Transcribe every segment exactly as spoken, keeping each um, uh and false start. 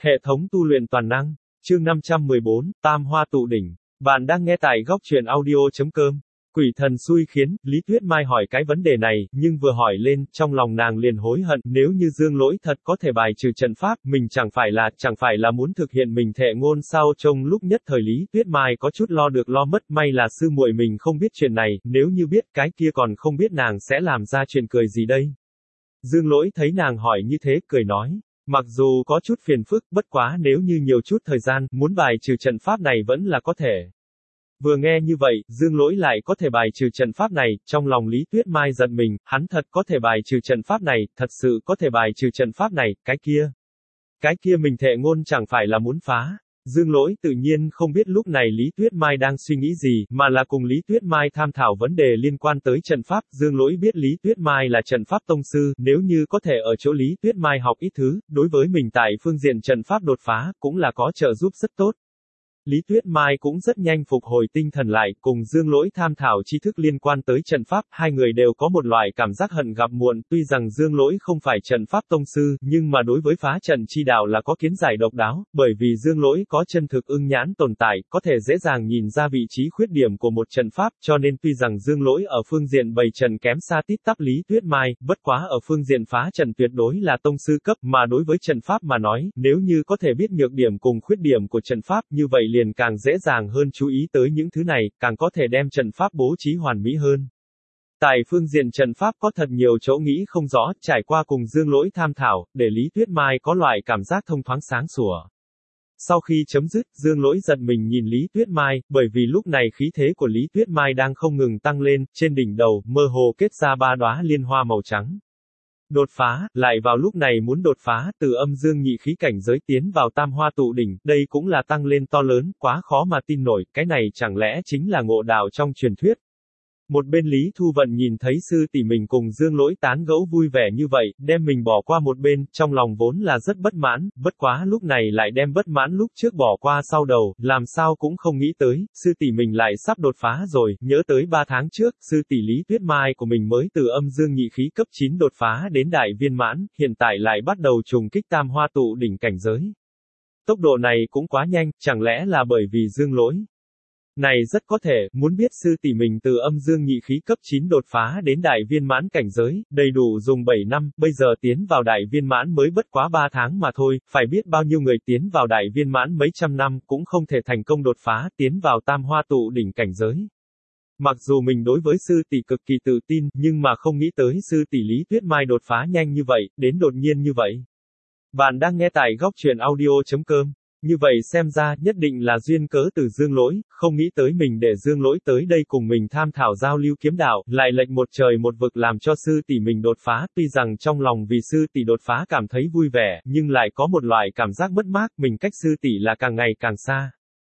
Hệ thống tu luyện toàn năng, chương năm trăm mười bốn, Tam Hoa tụ đỉnh. Bạn đang nghe tại góc truyện audio.com. Quỷ thần xui khiến, Lý Tuyết Mai hỏi cái vấn đề này, nhưng vừa hỏi lên, trong lòng nàng liền hối hận, nếu như Dương Lỗi thật có thể bài trừ trận pháp, mình chẳng phải là, chẳng phải là muốn thực hiện mình thệ ngôn sao. Trong lúc nhất thời Lý Tuyết Mai có chút lo được lo mất, may là sư muội mình không biết chuyện này, nếu như biết cái kia còn không biết nàng sẽ làm ra chuyện cười gì đây. Dương Lỗi thấy nàng hỏi như thế, cười nói. Mặc dù có chút phiền phức, bất quá nếu như nhiều chút thời gian, muốn bài trừ trận pháp này vẫn là có thể. Vừa nghe như vậy, Dương Lỗi lại có thể bài trừ trận pháp này, trong lòng Lý Tuyết Mai giật mình, hắn thật có thể bài trừ trận pháp này, thật sự có thể bài trừ trận pháp này, cái kia. Cái kia mình thệ ngôn chẳng phải là muốn phá. Dương Lỗi tự nhiên không biết lúc này Lý Tuyết Mai đang suy nghĩ gì, mà là cùng Lý Tuyết Mai tham thảo vấn đề liên quan tới trận pháp. Dương Lỗi biết Lý Tuyết Mai là trận pháp tông sư, nếu như có thể ở chỗ Lý Tuyết Mai học ít thứ, đối với mình tại phương diện trận pháp đột phá, cũng là có trợ giúp rất tốt. Lý Tuyết Mai cũng rất nhanh phục hồi tinh thần lại, cùng Dương Lỗi tham thảo tri thức liên quan tới trận pháp, hai người đều có một loại cảm giác hận gặp muộn, tuy rằng Dương Lỗi không phải trận pháp tông sư, nhưng mà đối với phá trận chi đạo là có kiến giải độc đáo, bởi vì Dương Lỗi có chân thực ưng nhãn tồn tại, có thể dễ dàng nhìn ra vị trí khuyết điểm của một trận pháp, cho nên tuy rằng Dương Lỗi ở phương diện bày trận kém xa tít tắp Lý Tuyết Mai, bất quá ở phương diện phá trận tuyệt đối là tông sư cấp, mà đối với trận pháp mà nói, nếu như có thể biết nhược điểm cùng khuyết điểm của trận pháp, như vậy liền càng dễ dàng hơn chú ý tới những thứ này, càng có thể đem trận pháp bố trí hoàn mỹ hơn. Tại phương diện trận pháp có thật nhiều chỗ nghĩ không rõ, trải qua cùng Dương Lỗi tham thảo, để Lý Tuyết Mai có loại cảm giác thông thoáng sáng sủa. Sau khi chấm dứt, Dương Lỗi giật mình nhìn Lý Tuyết Mai, bởi vì lúc này khí thế của Lý Tuyết Mai đang không ngừng tăng lên, trên đỉnh đầu, mơ hồ kết ra ba đóa liên hoa màu trắng. Đột phá, lại vào lúc này muốn đột phá, từ âm dương nhị khí cảnh giới tiến vào tam hoa tụ đỉnh, đây cũng là tăng lên to lớn, quá khó mà tin nổi, cái này chẳng lẽ chính là ngộ đạo trong truyền thuyết. Một bên Lý Thu Vận nhìn thấy sư tỷ mình cùng Dương Lỗi tán gẫu vui vẻ như vậy, đem mình bỏ qua một bên, trong lòng vốn là rất bất mãn, bất quá lúc này lại đem bất mãn lúc trước bỏ qua sau đầu, làm sao cũng không nghĩ tới, sư tỷ mình lại sắp đột phá rồi, nhớ tới ba tháng trước, sư tỷ Lý Tuyết Mai của mình mới từ âm dương nhị khí cấp chín đột phá đến đại viên mãn, hiện tại lại bắt đầu trùng kích tam hoa tụ đỉnh cảnh giới. Tốc độ này cũng quá nhanh, chẳng lẽ là bởi vì Dương Lỗi? Này rất có thể, muốn biết sư tỷ mình từ âm dương nhị khí cấp chín đột phá đến đại viên mãn cảnh giới, đầy đủ dùng bảy năm, bây giờ tiến vào đại viên mãn mới bất quá ba tháng mà thôi, phải biết bao nhiêu người tiến vào đại viên mãn mấy trăm năm, cũng không thể thành công đột phá, tiến vào tam hoa tụ đỉnh cảnh giới. Mặc dù mình đối với sư tỷ cực kỳ tự tin, nhưng mà không nghĩ tới sư tỷ Lý Tuyết Mai đột phá nhanh như vậy, đến đột nhiên như vậy. Bạn đang nghe tại góc truyện audio.com. Như vậy xem ra, nhất định là duyên cớ từ Dương Lỗi, không nghĩ tới mình để Dương Lỗi tới đây cùng mình tham thảo giao lưu kiếm đạo, lại lệch một trời một vực làm cho sư tỷ mình đột phá, tuy rằng trong lòng vì sư tỷ đột phá cảm thấy vui vẻ, nhưng lại có một loại cảm giác mất mát, mình cách sư tỷ là càng ngày càng xa.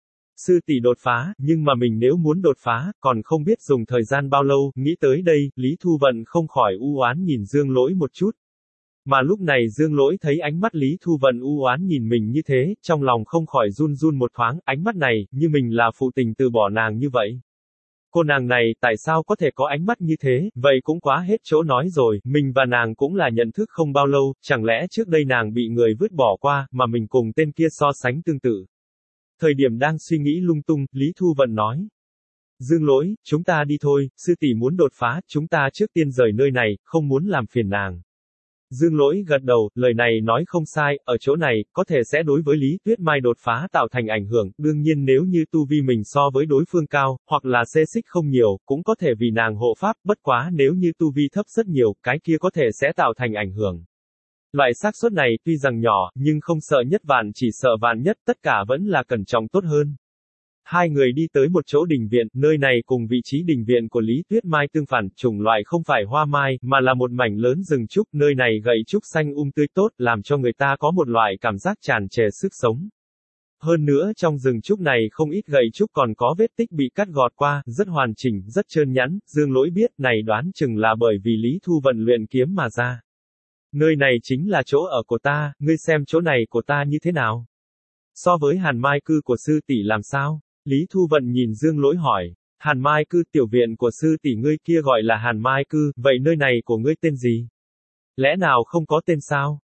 Sư tỷ đột phá, nhưng mà mình nếu muốn đột phá, còn không biết dùng thời gian bao lâu, nghĩ tới đây, Lý Thu Vận không khỏi u oán nhìn Dương Lỗi một chút. Mà lúc này Dương Lỗi thấy ánh mắt Lý Thu Vận u oán nhìn mình như thế, trong lòng không khỏi run run một thoáng, ánh mắt này, như mình là phụ tình từ bỏ nàng như vậy. Cô nàng này, tại sao có thể có ánh mắt như thế, vậy cũng quá hết chỗ nói rồi, mình và nàng cũng là nhận thức không bao lâu, chẳng lẽ trước đây nàng bị người vứt bỏ qua, mà mình cùng tên kia so sánh tương tự. Thời điểm đang suy nghĩ lung tung, Lý Thu Vận nói. Dương Lỗi, chúng ta đi thôi, sư tỷ muốn đột phá, chúng ta trước tiên rời nơi này, không muốn làm phiền nàng. Dương Lỗi gật đầu, lời này nói không sai, ở chỗ này, có thể sẽ đối với Lý Tuyết Mai đột phá tạo thành ảnh hưởng, đương nhiên nếu như tu vi mình so với đối phương cao, hoặc là xê xích không nhiều, cũng có thể vì nàng hộ pháp, bất quá nếu như tu vi thấp rất nhiều, cái kia có thể sẽ tạo thành ảnh hưởng. Loại xác suất này tuy rằng nhỏ, nhưng không sợ nhất vạn chỉ sợ vạn nhất, tất cả vẫn là cẩn trọng tốt hơn. Hai người đi tới một chỗ đình viện, nơi này cùng vị trí đình viện của Lý Tuyết Mai tương phản, chủng loại không phải hoa mai, mà là một mảnh lớn rừng trúc, nơi này gậy trúc xanh um tươi tốt, làm cho người ta có một loại cảm giác tràn trề sức sống. Hơn nữa trong rừng trúc này không ít gậy trúc còn có vết tích bị cắt gọt qua, rất hoàn chỉnh, rất trơn nhẵn, Dương Lỗi biết, này đoán chừng là bởi vì Lý Thu Vận luyện kiếm mà ra. Nơi này chính là chỗ ở của ta, ngươi xem chỗ này của ta như thế nào? So với Hàn Mai cư của sư tỷ làm sao? Lý Thu Vận nhìn Dương Lỗi hỏi, Hàn Mai cư tiểu viện của sư tỷ ngươi kia gọi là Hàn Mai cư, vậy nơi này của ngươi tên gì? Lẽ nào không có tên sao?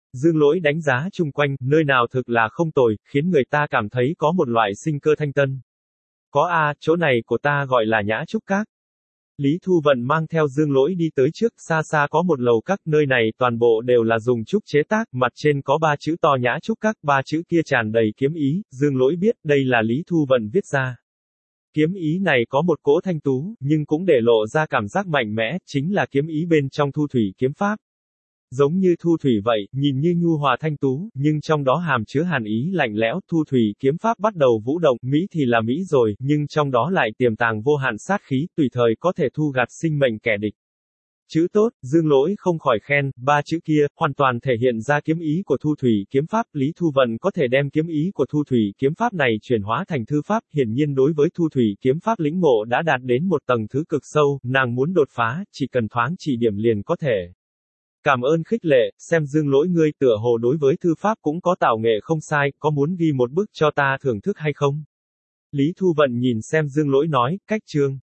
Dương Lỗi đánh giá chung quanh, nơi nào thực là không tồi, khiến người ta cảm thấy có một loại sinh cơ thanh tân. Có a, chỗ này của ta gọi là Nhã Trúc Các. Lý Thu Vận mang theo Dương Lỗi đi tới trước, xa xa có một lầu các, nơi này toàn bộ đều là dùng trúc chế tác, mặt trên có ba chữ to Nhã Trúc Các, ba chữ kia tràn đầy kiếm ý, Dương Lỗi biết, đây là Lý Thu Vận viết ra. Kiếm ý này có một cỗ thanh tú, nhưng cũng để lộ ra cảm giác mạnh mẽ, chính là kiếm ý bên trong Thu Thủy kiếm pháp. Giống như thu thủy vậy, nhìn như nhu hòa thanh tú, nhưng trong đó hàm chứa hàn ý lạnh lẽo, Thu Thủy kiếm pháp bắt đầu vũ động, Mỹ thì là Mỹ rồi, nhưng trong đó lại tiềm tàng vô hạn sát khí, tùy thời có thể thu gặt sinh mệnh kẻ địch. Chữ tốt, Dương Lỗi không khỏi khen, ba chữ kia, hoàn toàn thể hiện ra kiếm ý của Thu Thủy kiếm pháp, Lý Thu Vận có thể đem kiếm ý của Thu Thủy kiếm pháp này chuyển hóa thành thư pháp, hiển nhiên đối với Thu Thủy kiếm pháp lĩnh ngộ đã đạt đến một tầng thứ cực sâu, nàng muốn đột phá, chỉ cần thoáng chỉ điểm liền có thể. Cảm ơn khích lệ, xem Dương Lỗi ngươi tựa hồ đối với thư pháp cũng có tạo nghệ không sai, có muốn ghi một bức cho ta thưởng thức hay không? Lý Thu Vận nhìn xem Dương Lỗi nói, cách chương.